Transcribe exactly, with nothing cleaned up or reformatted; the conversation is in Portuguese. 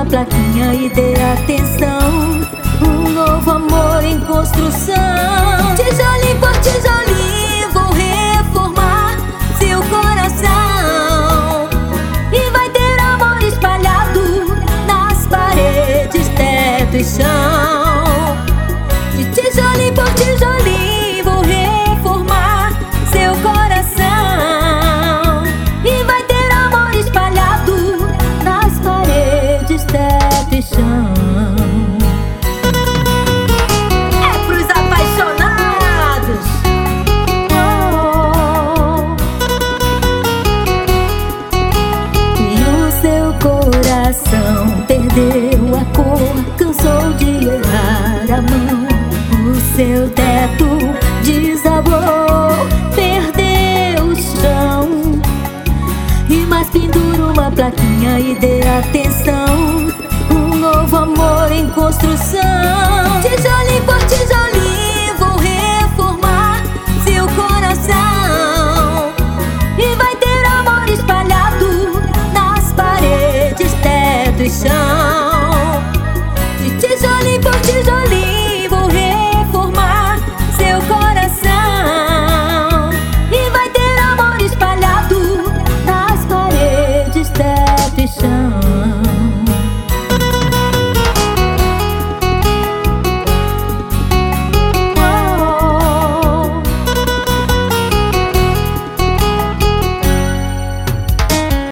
plaquinha e dê atenção. Um novo amor em construção. Tijolinho por tijolinho vou reformar seu coração. E vai ter amor espalhado nas paredes, teto e chão. De tijolinho por tijolinho vou reformar seu coração. E vai ter amor espalhado nas paredes, teto e chão. É pros apaixonados. Oh. E o seu coração perdeu a cor, cansou de errar a mão. O seu teto desabou, perdeu o chão. E mais pendura uma plaquinha e dê atenção. Um novo amor em construção.